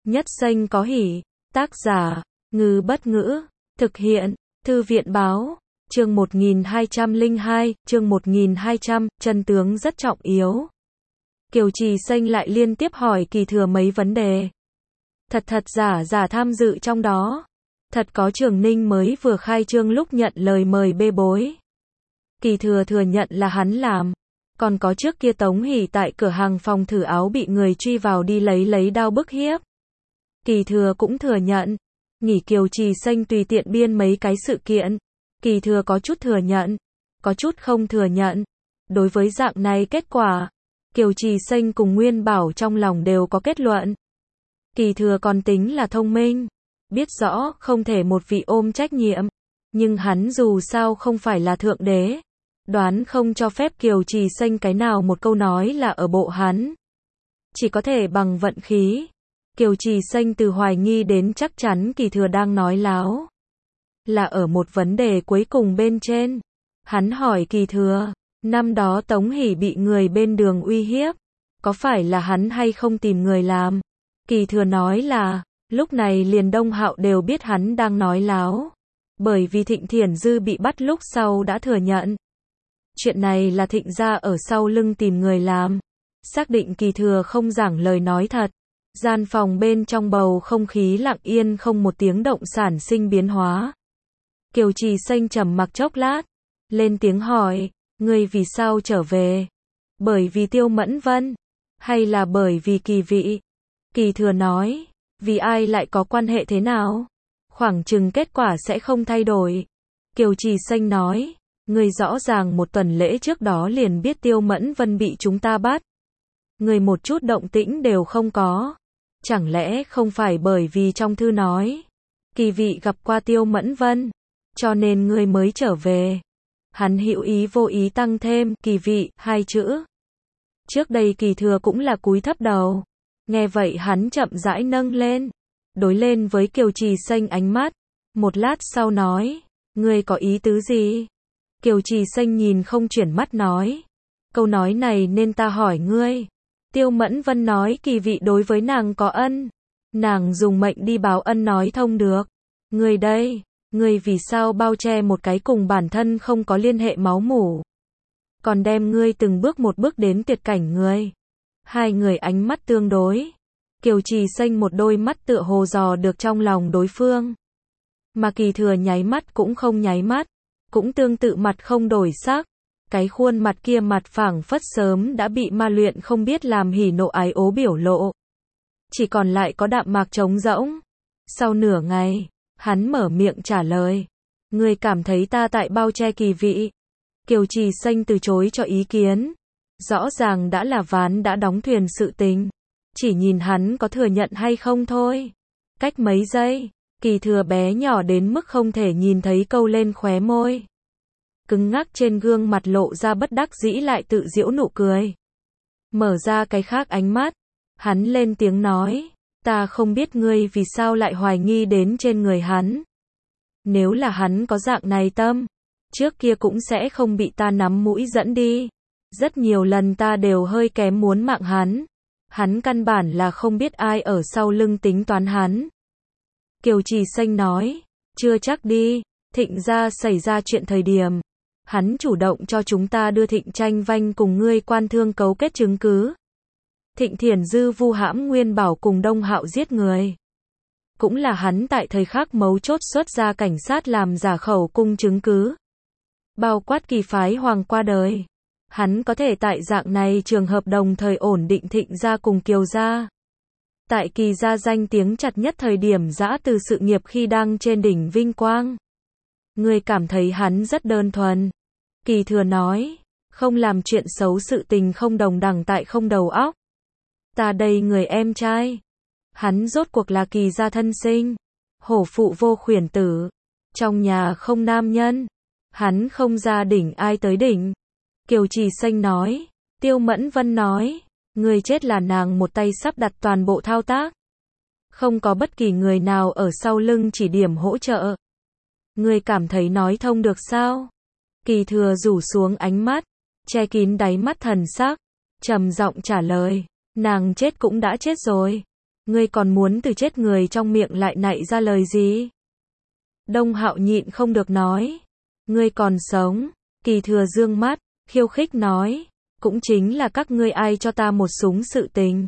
Nhất Xanh có hỉ. Tác giả, Ngư Bất Ngữ. Thực hiện, Thư viện Báo. Chương 1202, chương 1200, chân tướng rất trọng yếu. Kiều Trì Xanh lại liên tiếp hỏi Kỳ Thừa mấy vấn đề. Thật giả tham dự trong đó. Thật có Trường Ninh mới vừa khai trương lúc nhận lời mời bê bối. Kỳ Thừa thừa nhận là hắn làm. Còn có trước kia Tống Hỷ tại cửa hàng phòng thử áo bị người truy vào đi lấy đao bức hiếp. Kỳ Thừa cũng thừa nhận. Nghỉ Kiều Trì Xanh tùy tiện biên mấy cái sự kiện. Kỳ Thừa có chút thừa nhận, có chút không thừa nhận. Đối với dạng này kết quả, Kiều Trì Xanh cùng Nguyên Bảo trong lòng đều có kết luận. Kỳ Thừa còn tính là thông minh, biết rõ không thể một vị ôm trách nhiệm, nhưng hắn dù sao không phải là thượng đế, đoán không cho phép Kiều Trì Xanh cái nào một câu nói là ở bộ hắn. Chỉ có thể bằng vận khí. Kiều Trì Xanh từ hoài nghi đến chắc chắn Kỳ Thừa đang nói láo. Là ở một vấn đề cuối cùng bên trên. Hắn hỏi Kỳ Thừa, năm đó Tống Hỷ bị người bên đường uy hiếp, có phải là hắn hay không tìm người làm? Kỳ Thừa nói là, lúc này liền Đông Hạo đều biết hắn đang nói láo. Bởi vì Thịnh Thiển Dư bị bắt lúc sau đã thừa nhận. Chuyện này là Thịnh gia ở sau lưng tìm người làm. Xác định Kỳ Thừa không giảng lời nói thật. Gian phòng bên trong bầu không khí lặng yên không một tiếng động sản sinh biến hóa. Kiều Trì Xanh trầm mặc chốc lát, lên tiếng hỏi, ngươi vì sao trở về? Bởi vì Tiêu Mẫn Vân, hay là bởi vì Kỳ Vị? Kỳ Thừa nói, vì ai lại có quan hệ thế nào? Khoảng chừng kết quả sẽ không thay đổi. Kiều Trì Xanh nói, ngươi rõ ràng một tuần lễ trước đó liền biết Tiêu Mẫn Vân bị chúng ta bắt. Ngươi một chút động tĩnh đều không có. Chẳng lẽ không phải bởi vì trong thư nói, Kỳ Vị gặp qua Tiêu Mẫn Vân, cho nên ngươi mới trở về. Hắn hữu ý vô ý tăng thêm Kỳ Vị hai chữ. Trước đây Kỳ Thừa cũng là cúi thấp đầu. Nghe vậy hắn chậm rãi nâng lên, đối lên với Kiều Trì Xanh ánh mắt. Một lát sau nói, ngươi có ý tứ gì? Kiều Trì Xanh nhìn không chuyển mắt nói, câu nói này nên ta hỏi ngươi. Tiêu Mẫn Vân nói Kỳ Vị đối với nàng có ân. Nàng dùng mệnh đi báo ân nói thông được. Ngươi đây, ngươi vì sao bao che một cái cùng bản thân không có liên hệ máu mủ? Còn đem ngươi từng bước một bước đến tuyệt cảnh ngươi. Hai người ánh mắt tương đối. Kiều Trì Xanh một đôi mắt tựa hồ dò được trong lòng đối phương. Mà Kỳ Thừa nháy mắt cũng không nháy mắt. Cũng tương tự mặt không đổi sắc. Cái khuôn mặt kia mặt phảng phất sớm đã bị ma luyện không biết làm hỉ nộ ái ố biểu lộ. Chỉ còn lại có đạm mạc trống rỗng. Sau nửa ngày, hắn mở miệng trả lời. Ngươi cảm thấy ta tại bao che Kỳ Vị? Kiều Trì Xanh từ chối cho ý kiến. Rõ ràng đã là ván đã đóng thuyền sự tình. Chỉ nhìn hắn có thừa nhận hay không thôi. Cách mấy giây, Kỳ Thừa bé nhỏ đến mức không thể nhìn thấy câu lên khóe môi. Cứng ngắc trên gương mặt lộ ra bất đắc dĩ lại tự giễu nụ cười. Mở ra cái khác ánh mắt, hắn lên tiếng nói, ta không biết ngươi vì sao lại hoài nghi đến trên người hắn. Nếu là hắn có dạng này tâm, trước kia cũng sẽ không bị ta nắm mũi dẫn đi. Rất nhiều lần ta đều hơi kém muốn mạng hắn. Hắn căn bản là không biết ai ở sau lưng tính toán hắn. Kiều Trì Xanh nói, chưa chắc đi, Thịnh gia xảy ra chuyện thời điểm. Hắn chủ động cho chúng ta đưa Thịnh Tranh Vanh cùng ngươi quan thương cấu kết chứng cứ. Thịnh Thiển Dư vu hãm Nguyên Bảo cùng Đông Hạo giết người. Cũng là hắn tại thời khắc mấu chốt xuất ra cảnh sát làm giả khẩu cung chứng cứ. Bao quát Kỳ phái hoàng qua đời. Hắn có thể tại dạng này trường hợp đồng thời ổn định Thịnh gia cùng Kiều gia. Tại Kỳ gia danh tiếng chặt nhất thời điểm giã từ sự nghiệp khi đang trên đỉnh vinh quang. Ngươi cảm thấy hắn rất đơn thuần. Kỳ Thừa nói, không làm chuyện xấu sự tình không đồng đẳng tại không đầu óc. Ta đây người em trai. Hắn rốt cuộc là Kỳ gia thân sinh. Hổ phụ vô khuyển tử. Trong nhà không nam nhân. Hắn không ra đỉnh ai tới đỉnh. Kiều Trì Xanh nói, Tiêu Mẫn Vân nói, người chết là nàng một tay sắp đặt toàn bộ thao tác. Không có bất kỳ người nào ở sau lưng chỉ điểm hỗ trợ. Ngươi cảm thấy nói thông được sao? Kỳ Thừa rủ xuống ánh mắt, che kín đáy mắt thần sắc, trầm giọng trả lời, nàng chết cũng đã chết rồi. Ngươi còn muốn từ chết người trong miệng lại nạy ra lời gì? Đông Hạo nhịn không được nói. Ngươi còn sống. Kỳ Thừa dương mắt, khiêu khích nói. Cũng chính là các ngươi ai cho ta một súng sự tình.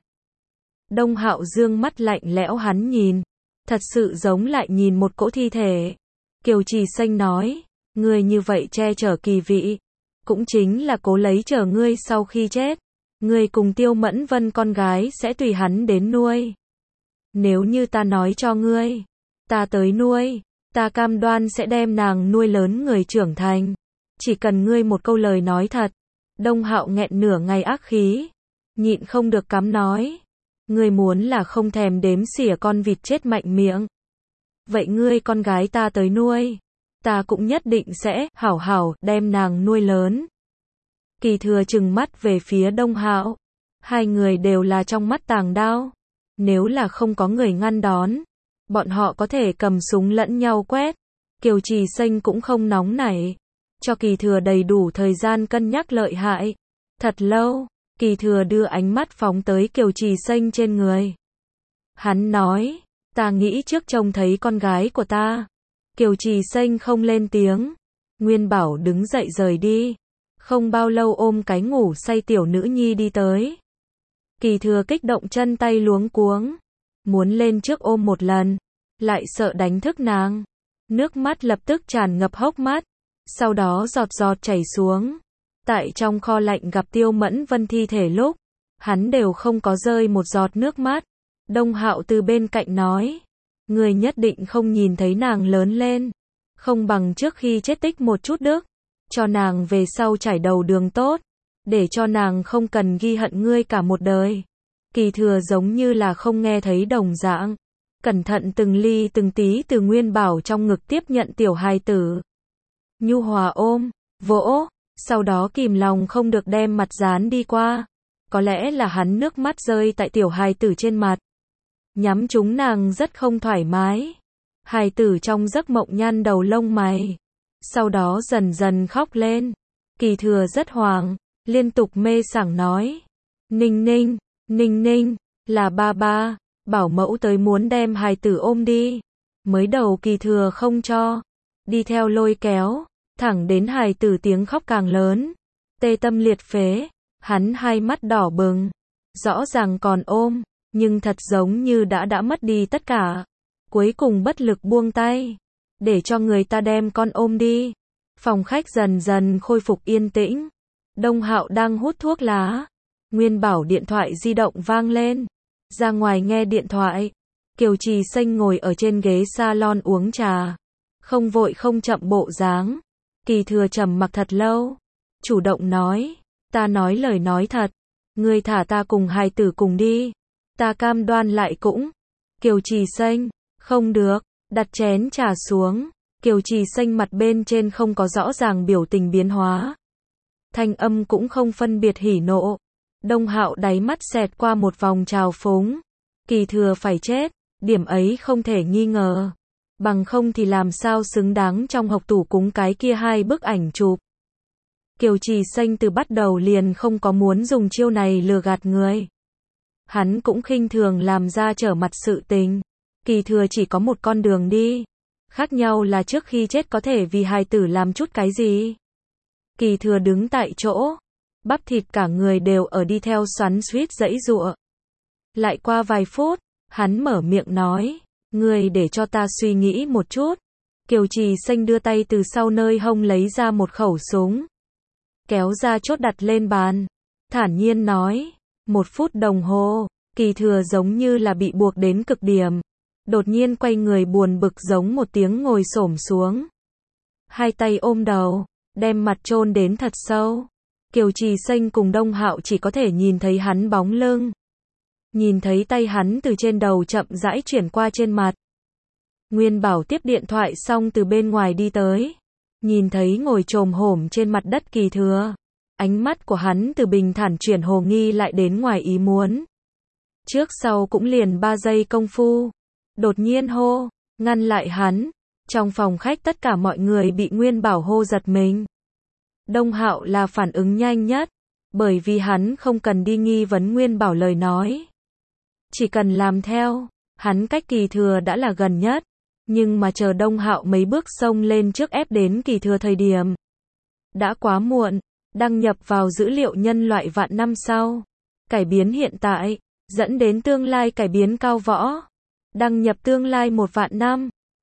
Đông Hạo dương mắt lạnh lẽo hắn nhìn. Thật sự giống lại nhìn một cỗ thi thể. Kiều Trì Xanh nói. Ngươi như vậy che chở Kỳ Vị. Cũng chính là cố lấy chở ngươi sau khi chết. Ngươi cùng Tiêu Mẫn Vân con gái sẽ tùy hắn đến nuôi. Nếu như ta nói cho ngươi, ta tới nuôi, ta cam đoan sẽ đem nàng nuôi lớn người trưởng thành. Chỉ cần ngươi một câu lời nói thật. Đông Hạo nghẹn nửa ngày ác khí, nhịn không được cắm nói. Ngươi muốn là không thèm đếm xỉa con vịt chết mạnh miệng. Vậy ngươi con gái ta tới nuôi, ta cũng nhất định sẽ hảo hảo đem nàng nuôi lớn. Kỳ Thừa trừng mắt về phía Đông Hạo. Hai người đều là trong mắt tàng đao. Nếu là không có người ngăn đón, bọn họ có thể cầm súng lẫn nhau quét. Kiều Trì Xanh cũng không nóng nảy. Cho Kỳ Thừa đầy đủ thời gian cân nhắc lợi hại. Thật lâu, Kỳ Thừa đưa ánh mắt phóng tới Kiều Trì Xanh trên người. Hắn nói, ta nghĩ trước trông thấy con gái của ta. Kiều Trì Xanh không lên tiếng. Nguyên Bảo đứng dậy rời đi. Không bao lâu ôm cái ngủ say tiểu nữ nhi đi tới. Kỳ Thừa kích động chân tay luống cuống. Muốn lên trước ôm một lần. Lại sợ đánh thức nàng. Nước mắt lập tức tràn ngập hốc mắt. Sau đó giọt giọt chảy xuống. Tại trong kho lạnh gặp Tiêu Mẫn Vân thi thể lúc, hắn đều không có rơi một giọt nước mắt. Đông Hạo từ bên cạnh nói. Người nhất định không nhìn thấy nàng lớn lên. Không bằng trước khi chết tích một chút đức. Cho nàng về sau trải đầu đường tốt. Để cho nàng không cần ghi hận ngươi cả một đời. Kỳ Thừa giống như là không nghe thấy đồng dạng. Cẩn thận từng ly từng tí từ Nguyên Bảo trong ngực tiếp nhận tiểu hài tử. Nhu hòa ôm, vỗ, sau đó kìm lòng không được đem mặt dán đi qua. Có lẽ là hắn nước mắt rơi tại tiểu hài tử trên mặt. Nhắm chúng nàng rất không thoải mái. Hài tử trong giấc mộng nhăn đầu lông mày. Sau đó dần dần khóc lên. Kỳ Thừa rất hoảng, liên tục mê sảng nói. Ninh Ninh, Ninh Ninh, là ba ba, bảo mẫu tới muốn đem hài tử ôm đi. Mới đầu Kỳ Thừa không cho. Đi theo lôi kéo, thẳng đến hài tử tiếng khóc càng lớn. Tê tâm liệt phế, hắn hai mắt đỏ bừng. Rõ ràng còn ôm, nhưng thật giống như đã mất đi tất cả. Cuối cùng bất lực buông tay. Để cho người ta đem con ôm đi. Phòng khách dần dần khôi phục yên tĩnh. Đông Hạo đang hút thuốc lá. Nguyên Bảo điện thoại di động vang lên. Ra ngoài nghe điện thoại. Kiều Trì Xanh ngồi ở trên ghế salon uống trà. Không vội không chậm bộ dáng. Kỳ Thừa trầm mặc thật lâu. Chủ động nói. Ta nói lời nói thật. Ngươi thả ta cùng hài tử cùng đi. Ta cam đoan lại cũng. Kiều Trì Xanh. Không được. Đặt chén trà xuống. Kiều Trì Xanh mặt bên trên không có rõ ràng biểu tình biến hóa. Thanh âm cũng không phân biệt hỉ nộ. Đông Hạo đáy mắt xẹt qua một vòng trào phúng. Kỳ Thừa phải chết. Điểm ấy không thể nghi ngờ. Bằng không thì làm sao xứng đáng trong hộc tủ cúng cái kia hai bức ảnh chụp. Kiều Trì Xanh từ bắt đầu liền không có muốn dùng chiêu này lừa gạt người. Hắn cũng khinh thường làm ra trở mặt sự tình. Kỳ Thừa chỉ có một con đường đi. Khác nhau là trước khi chết có thể vì hài tử làm chút cái gì. Kỳ Thừa đứng tại chỗ. Bắp thịt cả người đều ở đi theo xoắn xuýt giãy giụa. Lại qua vài phút, hắn mở miệng nói. Ngươi để cho ta suy nghĩ một chút. Kiều Trì Xanh đưa tay từ sau nơi hông lấy ra một khẩu súng. Kéo ra chốt đặt lên bàn. Thản nhiên nói. 1 phút đồng hồ. Kỳ Thừa giống như là bị buộc đến cực điểm. Đột nhiên quay người buồn bực giống một tiếng ngồi xổm xuống. Hai tay ôm đầu. Đem mặt chôn đến thật sâu. Kiều Trì Xanh cùng Đông Hạo chỉ có thể nhìn thấy hắn bóng lưng. Nhìn thấy tay hắn từ trên đầu chậm rãi chuyển qua trên mặt. Nguyên Bảo tiếp điện thoại xong từ bên ngoài đi tới. Nhìn thấy ngồi chồm hổm trên mặt đất Kỳ Thừa. Ánh mắt của hắn từ bình thản chuyển hồ nghi lại đến ngoài ý muốn. Trước sau cũng liền 3 giây công phu. Đột nhiên hô, ngăn lại hắn. Trong phòng khách tất cả mọi người bị Nguyên Bảo hô giật mình. Đông Hạo là phản ứng nhanh nhất. Bởi vì hắn không cần đi nghi vấn Nguyên Bảo lời nói. Chỉ cần làm theo, hắn cách kỳ thừa đã là gần nhất. Nhưng mà chờ Đông Hạo mấy bước xông lên trước ép đến kỳ thừa thời điểm. Đã quá muộn, đăng nhập vào dữ liệu nhân loại vạn năm sau. Cải biến hiện tại, dẫn đến tương lai cải biến cao võ. Đăng nhập tương lai 1 vạn năm.